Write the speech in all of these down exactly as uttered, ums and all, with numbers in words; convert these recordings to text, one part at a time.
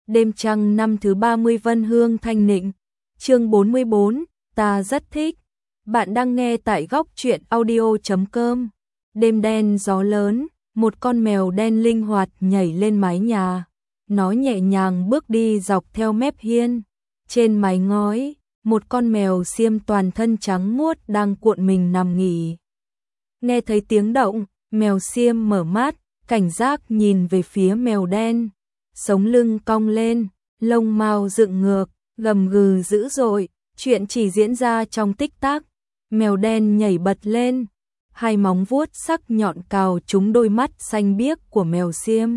Đêm trăng năm thứ ba mươi Vân Hương Thanh Nịnh. Chương bốn mươi bốn, ta rất thích. Bạn đang nghe tại góc truyện audio chấm com. Đêm đen gió lớn, một con mèo đen linh hoạt nhảy lên mái nhà. Nó nhẹ nhàng bước đi dọc theo mép hiên. Trên mái ngói, một con mèo xiêm toàn thân trắng muốt đang cuộn mình nằm nghỉ. Nghe thấy tiếng động, mèo xiêm mở mắt, cảnh giác nhìn về phía mèo đen. Sống lưng cong lên, lông mao dựng ngược, gầm gừ dữ dội, chuyện chỉ diễn ra trong tích tắc. Mèo đen nhảy bật lên, hai móng vuốt sắc nhọn cào trúng đôi mắt xanh biếc của mèo xiêm.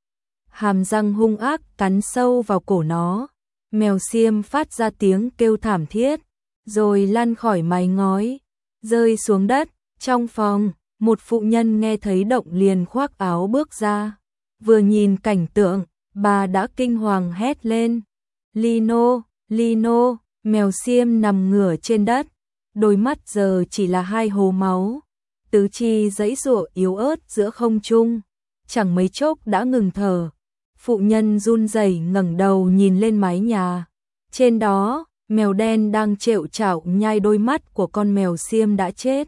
Hàm răng hung ác cắn sâu vào cổ nó. Mèo xiêm phát ra tiếng kêu thảm thiết, rồi lăn khỏi mái ngói, rơi xuống đất. Trong phòng, một phụ nhân nghe thấy động liền khoác áo bước ra. Vừa nhìn cảnh tượng, bà đã kinh hoàng hét lên. Lino, Lino, mèo xiêm nằm ngửa trên đất, đôi mắt giờ chỉ là hai hố máu. Tứ chi giãy giụa yếu ớt giữa không trung, chẳng mấy chốc đã ngừng thở. Phụ nhân run rẩy ngẩng đầu nhìn lên mái nhà. Trên đó, mèo đen đang trẹo trạo nhai đôi mắt của con mèo xiêm đã chết.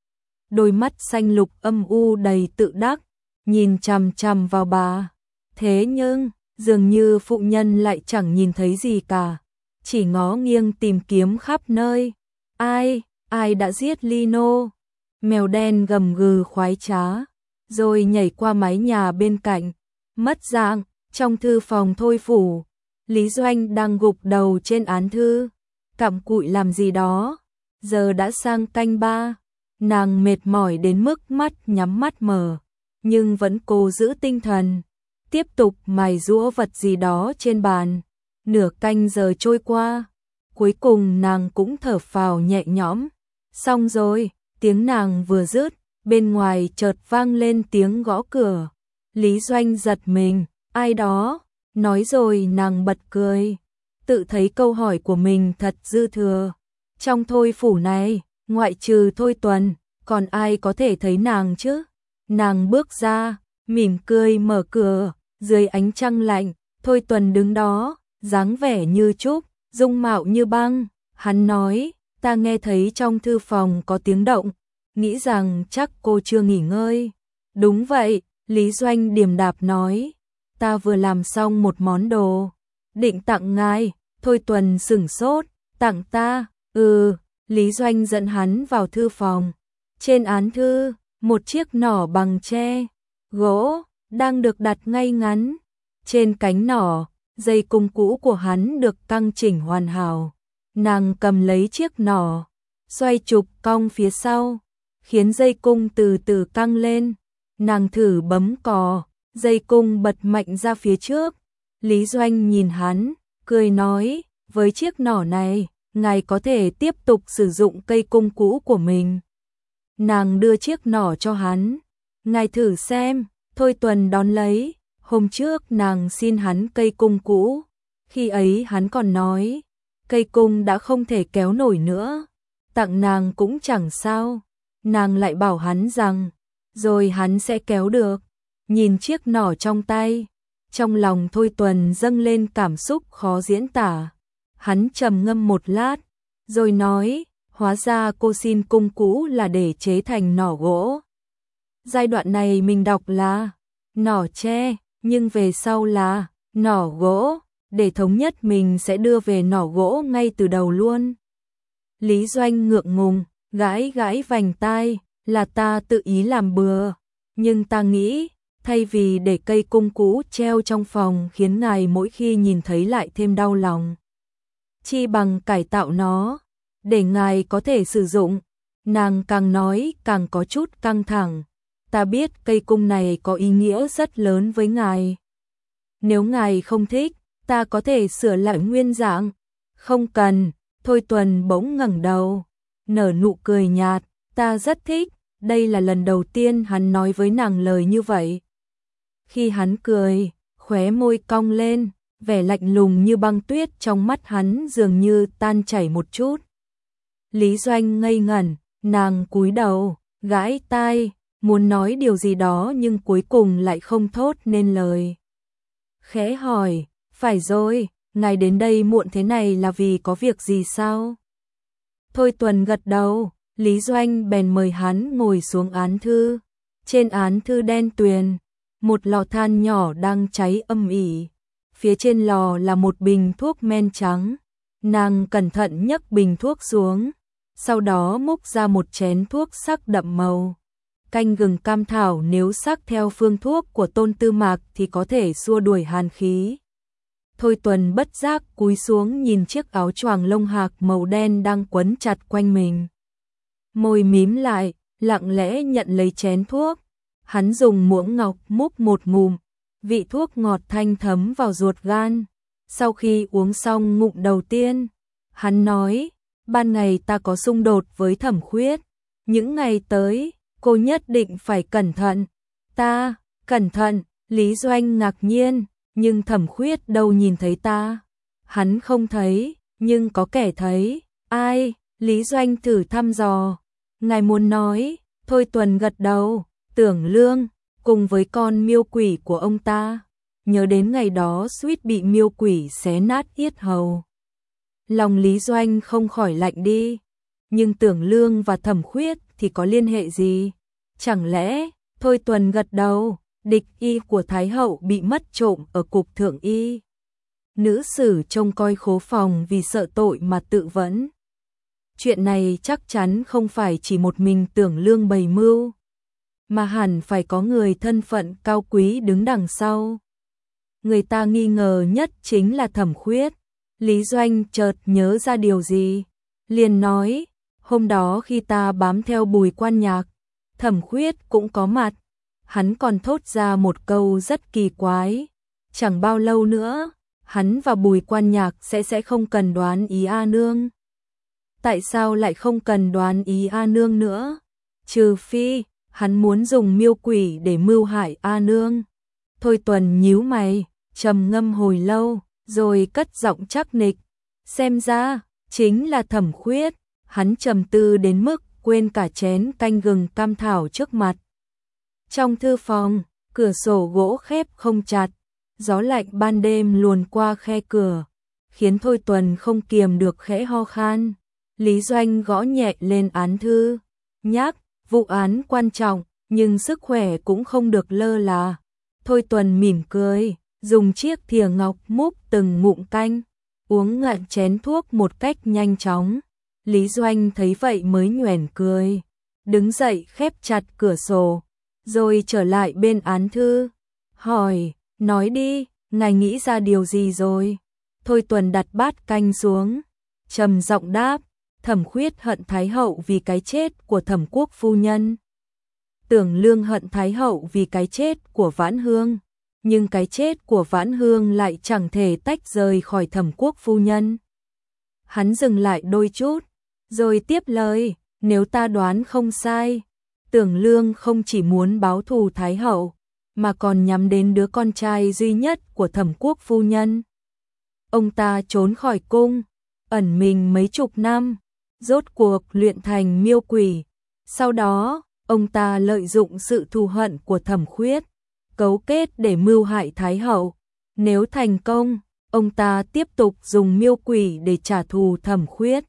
Đôi mắt xanh lục âm u đầy tự đắc, nhìn chằm chằm vào bà. Thế nhưng, dường như phụ nhân lại chẳng nhìn thấy gì cả, chỉ ngó nghiêng tìm kiếm khắp nơi. Ai, ai đã giết Lino? Mèo đen gầm gừ khoái trá, rồi nhảy qua mái nhà bên cạnh. Mất dạng, trong thư phòng thôi phủ, Lý Doanh đang gục đầu trên án thư, cặm cụi làm gì đó. Giờ đã sang canh ba, nàng mệt mỏi đến mức mắt nhắm mắt mở, nhưng vẫn cố giữ tinh thần, tiếp tục mài giũa vật gì đó trên bàn. Nửa canh giờ trôi qua, cuối cùng nàng cũng thở phào nhẹ nhõm. Xong rồi, tiếng nàng vừa dứt, bên ngoài chợt vang lên tiếng gõ cửa. Lý Doanh giật mình, ai đó? Nói rồi nàng bật cười, tự thấy câu hỏi của mình thật dư thừa. Trong thôi phủ này, ngoại trừ Thôi Tuần, còn ai có thể thấy nàng chứ? Nàng bước ra, mỉm cười mở cửa, dưới ánh trăng lạnh, Thôi Tuần đứng đó, dáng vẻ như trúc, dung mạo như băng. Hắn nói, ta nghe thấy trong thư phòng có tiếng động, nghĩ rằng chắc cô chưa nghỉ ngơi. Đúng vậy, Lý Doanh điềm đạp nói, ta vừa làm xong một món đồ, định tặng ngài. Thôi Tuần sửng sốt, tặng ta? Ừ. Lý Doanh dẫn hắn vào thư phòng. Trên án thư, một chiếc nỏ bằng tre, gỗ, đang được đặt ngay ngắn. Trên cánh nỏ, dây cung cũ của hắn được căng chỉnh hoàn hảo. Nàng cầm lấy chiếc nỏ, xoay trục cong phía sau, khiến dây cung từ từ căng lên. Nàng thử bấm cò, dây cung bật mạnh ra phía trước. Lý Doanh nhìn hắn, cười nói, với chiếc nỏ này, ngài có thể tiếp tục sử dụng cây cung cũ của mình. Nàng đưa chiếc nỏ cho hắn, ngài thử xem. Thôi Tuần đón lấy. Hôm trước nàng xin hắn cây cung cũ, khi ấy hắn còn nói, cây cung đã không thể kéo nổi nữa, tặng nàng cũng chẳng sao. Nàng lại bảo hắn rằng, rồi hắn sẽ kéo được. Nhìn chiếc nỏ trong tay, trong lòng Thôi Tuần dâng lên cảm xúc khó diễn tả. Hắn trầm ngâm một lát, rồi nói, hóa ra cô xin cung cũ là để chế thành nỏ gỗ. Giai đoạn này mình đọc là nỏ tre, nhưng về sau là nỏ gỗ, để thống nhất mình sẽ đưa về nỏ gỗ ngay từ đầu luôn. Lý Doanh ngượng ngùng, gãi gãi vành tai, là ta tự ý làm bừa, nhưng ta nghĩ, thay vì để cây cung cũ treo trong phòng khiến ngài mỗi khi nhìn thấy lại thêm đau lòng, chi bằng cải tạo nó, để ngài có thể sử dụng. Nàng càng nói càng có chút căng thẳng. Ta biết cây cung này có ý nghĩa rất lớn với ngài. Nếu ngài không thích, ta có thể sửa lại nguyên dạng. Không cần. Thôi Tuần bỗng ngẩng đầu, nở nụ cười nhạt, ta rất thích. Đây là lần đầu tiên hắn nói với nàng lời như vậy. Khi hắn cười, khóe môi cong lên, vẻ lạnh lùng như băng tuyết trong mắt hắn dường như tan chảy một chút. Lý Doanh ngây ngẩn, nàng cúi đầu, gãi tai, muốn nói điều gì đó nhưng cuối cùng lại không thốt nên lời. Khẽ hỏi, Phải rồi, ngài đến đây muộn thế này là vì có việc gì sao? Thôi Tuần gật đầu, Lý Doanh bèn mời hắn ngồi xuống án thư. Trên án thư đen tuyền, một lò than nhỏ đang cháy âm ỉ. Phía trên lò là một bình thuốc men trắng. Nàng cẩn thận nhấc bình thuốc xuống, sau đó múc ra một chén thuốc sắc đậm màu. Canh gừng cam thảo nếu sắc theo phương thuốc của Tôn Tư Mạc thì có thể xua đuổi hàn khí. Thôi Tuần bất giác cúi xuống nhìn chiếc áo choàng lông hạc màu đen đang quấn chặt quanh mình. Môi mím lại, lặng lẽ nhận lấy chén thuốc. Hắn dùng muỗng ngọc múc một ngụm, vị thuốc ngọt thanh thấm vào ruột gan. Sau khi uống xong ngụm đầu tiên, hắn nói, ban ngày ta có xung đột với Thẩm Khuyết. Những ngày tới, cô nhất định phải cẩn thận. Ta, cẩn thận, Lý Doanh ngạc nhiên, nhưng Thẩm Khuyết đâu nhìn thấy ta. Hắn không thấy, nhưng có kẻ thấy. Ai? Lý Doanh thử thăm dò. Ngài muốn nói, Thôi Tuần gật đầu, Tưởng Lương, cùng với con miêu quỷ của ông ta. Nhớ đến ngày đó suýt bị miêu quỷ xé nát yết hầu. Lòng Lý Doanh không khỏi lạnh đi. Nhưng Tưởng Lương và Thẩm Khuyết thì có liên hệ gì? Chẳng lẽ, Thôi Tuần gật đầu, địch y của Thái Hậu bị mất trộm ở cục thượng y. Nữ sử trông coi khố phòng vì sợ tội mà tự vẫn. Chuyện này chắc chắn không phải chỉ một mình Tưởng Lương bày mưu, mà hẳn phải có người thân phận cao quý đứng đằng sau. Người ta nghi ngờ nhất chính là Thẩm Khuyết. Lý Doanh chợt nhớ ra điều gì, liền nói, hôm đó khi ta bám theo Bùi Quan Nhạc, Thẩm Khuyết cũng có mặt. Hắn còn thốt ra một câu rất kỳ quái, chẳng bao lâu nữa, hắn và Bùi Quan Nhạc sẽ sẽ không cần đoán ý A Nương. Tại sao lại không cần đoán ý A Nương nữa? Trừ phi, hắn muốn dùng miêu quỷ để mưu hại A Nương. Thôi Tuần nhíu mày, trầm ngâm hồi lâu, rồi cất giọng chắc nịch. Xem ra, chính là Thẩm Khuyết. Hắn trầm tư đến mức quên cả chén canh gừng cam thảo trước mặt. Trong thư phòng, cửa sổ gỗ khép không chặt. Gió lạnh ban đêm luồn qua khe cửa, khiến Thôi Tuần không kiềm được khẽ ho khan. Lý Doanh gõ nhẹ lên án thư. Nhắc, vụ án quan trọng, nhưng sức khỏe cũng không được lơ là. Thôi Tuần mỉm cười, dùng chiếc thìa ngọc múc từng ngụm canh, uống ngạn chén thuốc một cách nhanh chóng. Lý Doanh thấy vậy mới nhoẻn cười, đứng dậy khép chặt cửa sổ, rồi trở lại bên án thư. Hỏi, nói đi, ngài nghĩ ra điều gì rồi? Thôi Tuần đặt bát canh xuống, trầm giọng đáp, Thẩm Khuyết hận Thái Hậu vì cái chết của Thẩm Quốc phu nhân. Tưởng Lương hận Thái Hậu vì cái chết của Vãn Hương, nhưng cái chết của Vãn Hương lại chẳng thể tách rời khỏi Thẩm Quốc phu nhân. Hắn dừng lại đôi chút, rồi tiếp lời, nếu ta đoán không sai, Tưởng Lương không chỉ muốn báo thù Thái Hậu, mà còn nhắm đến đứa con trai duy nhất của Thẩm Quốc phu nhân. Ông ta trốn khỏi cung, ẩn mình mấy chục năm, rốt cuộc luyện thành miêu quỷ. Sau đó, ông ta lợi dụng sự thù hận của Thẩm Khuyết, cấu kết để mưu hại Thái Hậu. Nếu thành công, ông ta tiếp tục dùng miêu quỷ để trả thù Thẩm Khuyết.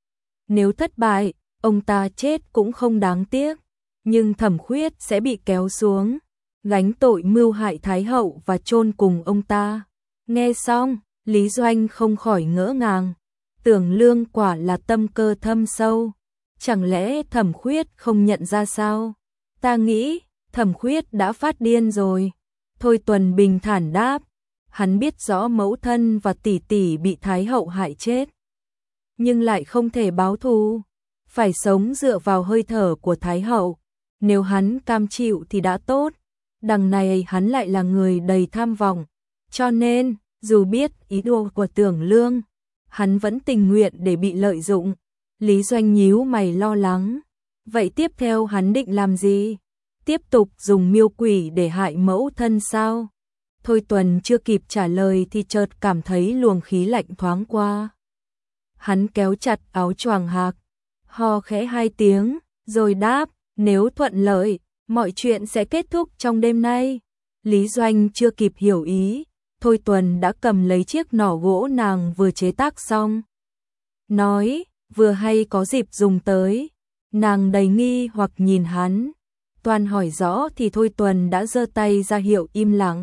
Nếu thất bại, ông ta chết cũng không đáng tiếc, nhưng Thẩm Khuyết sẽ bị kéo xuống, gánh tội mưu hại Thái Hậu và chôn cùng ông ta. Nghe xong, Lý Doanh không khỏi ngỡ ngàng. Tưởng Lương quả là tâm cơ thâm sâu. Chẳng lẽ Thẩm Khuyết không nhận ra sao? Ta nghĩ, Thẩm Khuyết đã phát điên rồi. Thôi Tuần bình thản đáp. Hắn biết rõ mẫu thân và tỷ tỷ bị Thái Hậu hại chết, nhưng lại không thể báo thù. Phải sống dựa vào hơi thở của Thái Hậu. Nếu hắn cam chịu thì đã tốt. Đằng này hắn lại là người đầy tham vọng. Cho nên, dù biết ý đồ của Tưởng Lương, hắn vẫn tình nguyện để bị lợi dụng. Lý Doanh nhíu mày lo lắng. Vậy tiếp theo hắn định làm gì? Tiếp tục dùng miêu quỷ để hại mẫu thân sao? Thôi Tuần chưa kịp trả lời thì chợt cảm thấy luồng khí lạnh thoáng qua. Hắn kéo chặt áo choàng hạc, ho khẽ hai tiếng, rồi đáp, nếu thuận lợi, mọi chuyện sẽ kết thúc trong đêm nay. Lý Doanh chưa kịp hiểu ý, Thôi Tuần đã cầm lấy chiếc nỏ gỗ nàng vừa chế tác xong. Nói, vừa hay có dịp dùng tới. Nàng đầy nghi hoặc nhìn hắn. Toàn hỏi rõ thì Thôi Tuần đã giơ tay ra hiệu im lặng.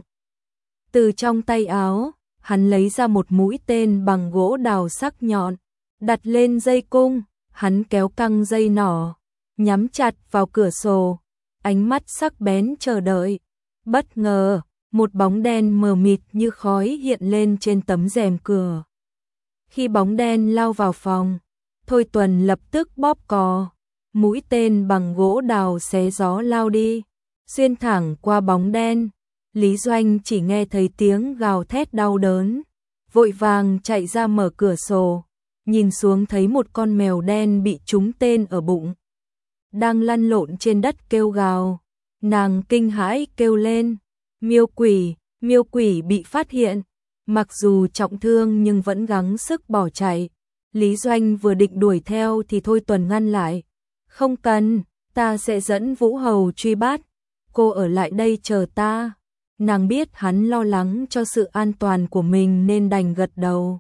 Từ trong tay áo, hắn lấy ra một mũi tên bằng gỗ đào sắc nhọn, đặt lên dây cung, hắn kéo căng dây nỏ, nhắm chặt vào cửa sổ, ánh mắt sắc bén chờ đợi. Bất ngờ, một bóng đen mờ mịt như khói hiện lên trên tấm rèm cửa. Khi bóng đen lao vào phòng, Thôi Tuần lập tức bóp cò, mũi tên bằng gỗ đào xé gió lao đi, xuyên thẳng qua bóng đen. Lý Doanh chỉ nghe thấy tiếng gào thét đau đớn, vội vàng chạy ra mở cửa sổ, nhìn xuống thấy một con mèo đen bị trúng tên ở bụng, đang lăn lộn trên đất kêu gào. Nàng kinh hãi kêu lên, miêu quỷ, miêu quỷ bị phát hiện, mặc dù trọng thương nhưng vẫn gắng sức bỏ chạy. Lý Doanh vừa định đuổi theo thì Thôi Tuần ngăn lại, không cần, ta sẽ dẫn Vũ Hầu truy bắt, cô ở lại đây chờ ta. Nàng biết hắn lo lắng cho sự an toàn của mình nên đành gật đầu.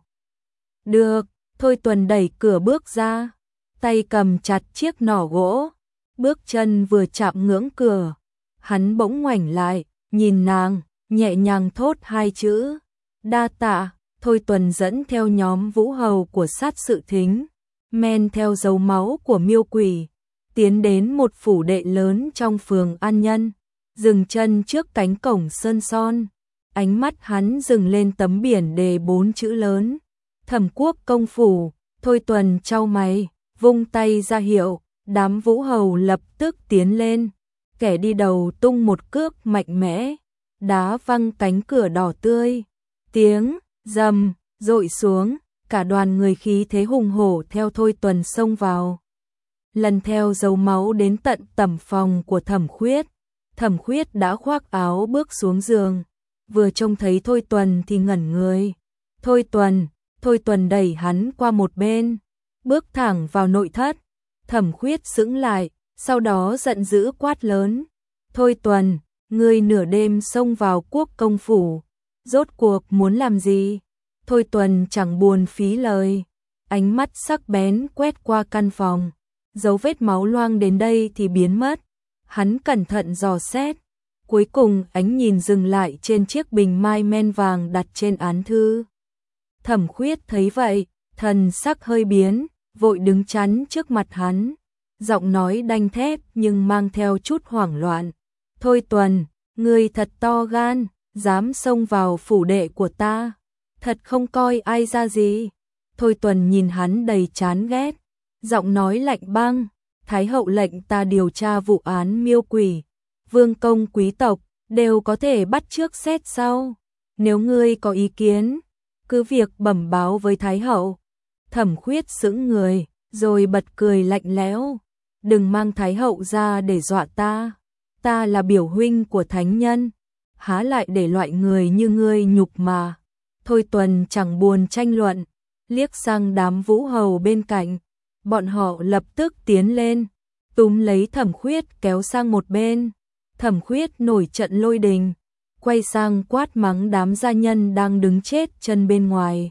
Được, Thôi Tuần đẩy cửa bước ra, tay cầm chặt chiếc nỏ gỗ, bước chân vừa chạm ngưỡng cửa, hắn bỗng ngoảnh lại, nhìn nàng, nhẹ nhàng thốt hai chữ, đa tạ. Thôi Tuần dẫn theo nhóm Vũ Hầu của sát sự thính, men theo dấu máu của miêu quỷ, tiến đến một phủ đệ lớn trong phường An Nhân, dừng chân trước cánh cổng sơn son. Ánh mắt hắn dừng lên tấm biển đề bốn chữ lớn, Thẩm Quốc công phủ. Thôi Tuần chau mày, vung tay ra hiệu, đám Vũ Hầu lập tức tiến lên, kẻ đi đầu tung một cước mạnh mẽ, đá văng cánh cửa đỏ tươi, tiếng rầm dội xuống, cả đoàn người khí thế hùng hổ theo Thôi Tuần xông vào, lần theo dấu máu đến tận tẩm phòng của Thẩm Khuyết. Thẩm Khuyết đã khoác áo bước xuống giường, vừa trông thấy Thôi Tuần thì ngẩn người. Thôi Tuần, Thôi Tuần đẩy hắn qua một bên, bước thẳng vào nội thất. Thẩm Khuyết sững lại, sau đó giận dữ quát lớn, Thôi Tuần, ngươi nửa đêm xông vào Quốc công phủ, rốt cuộc muốn làm gì? Thôi Tuần chẳng buồn phí lời, ánh mắt sắc bén quét qua căn phòng, dấu vết máu loang đến đây thì biến mất. Hắn cẩn thận dò xét, cuối cùng ánh nhìn dừng lại trên chiếc bình mai men vàng đặt trên án thư. Thẩm Khuyết thấy vậy, thần sắc hơi biến, vội đứng chắn trước mặt hắn, giọng nói đanh thép nhưng mang theo chút hoảng loạn. Thôi Tuần, ngươi thật to gan, dám xông vào phủ đệ của ta, thật không coi ai ra gì. Thôi Tuần nhìn hắn đầy chán ghét, giọng nói lạnh băng, Thái hậu lệnh ta điều tra vụ án miêu quỷ, vương công quý tộc đều có thể bắt trước xét sau, nếu ngươi có ý kiến, cứ việc bẩm báo với Thái hậu. Thẩm Khuyết sững người, rồi bật cười lạnh lẽo, đừng mang Thái hậu ra để dọa ta, ta là biểu huynh của thánh nhân, há lại để loại người như ngươi nhục mà. Thôi Tuần chẳng buồn tranh luận, liếc sang đám Vũ Hầu bên cạnh, bọn họ lập tức tiến lên, túm lấy Thẩm Khuyết kéo sang một bên. Thẩm Khuyết nổi trận lôi đình, quay sang quát mắng đám gia nhân đang đứng chết chân bên ngoài.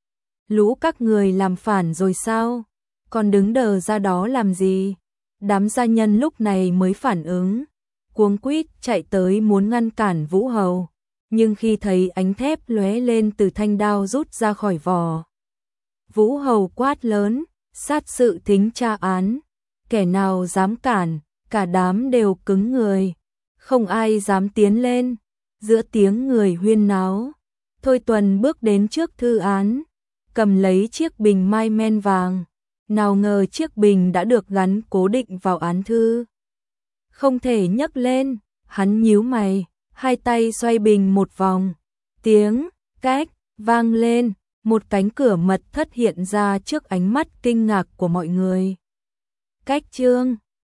Lũ các người làm phản rồi sao? Còn đứng đờ ra đó làm gì? Đám gia nhân lúc này mới phản ứng, cuống quýt chạy tới muốn ngăn cản Vũ Hầu, nhưng khi thấy ánh thép lóe lên từ thanh đao rút ra khỏi vỏ, Vũ Hầu quát lớn, sát sự thính tra án, kẻ nào dám cản, cả đám đều cứng người, không ai dám tiến lên. Giữa tiếng người huyên náo, Thôi Tuần bước đến trước thư án, cầm lấy chiếc bình mai men vàng, nào ngờ chiếc bình đã được gắn cố định vào án thư, không thể nhấc lên. Hắn nhíu mày, hai tay xoay bình một vòng, tiếng két vang lên, một cánh cửa mật thất hiện ra trước ánh mắt kinh ngạc của mọi người. Cách chương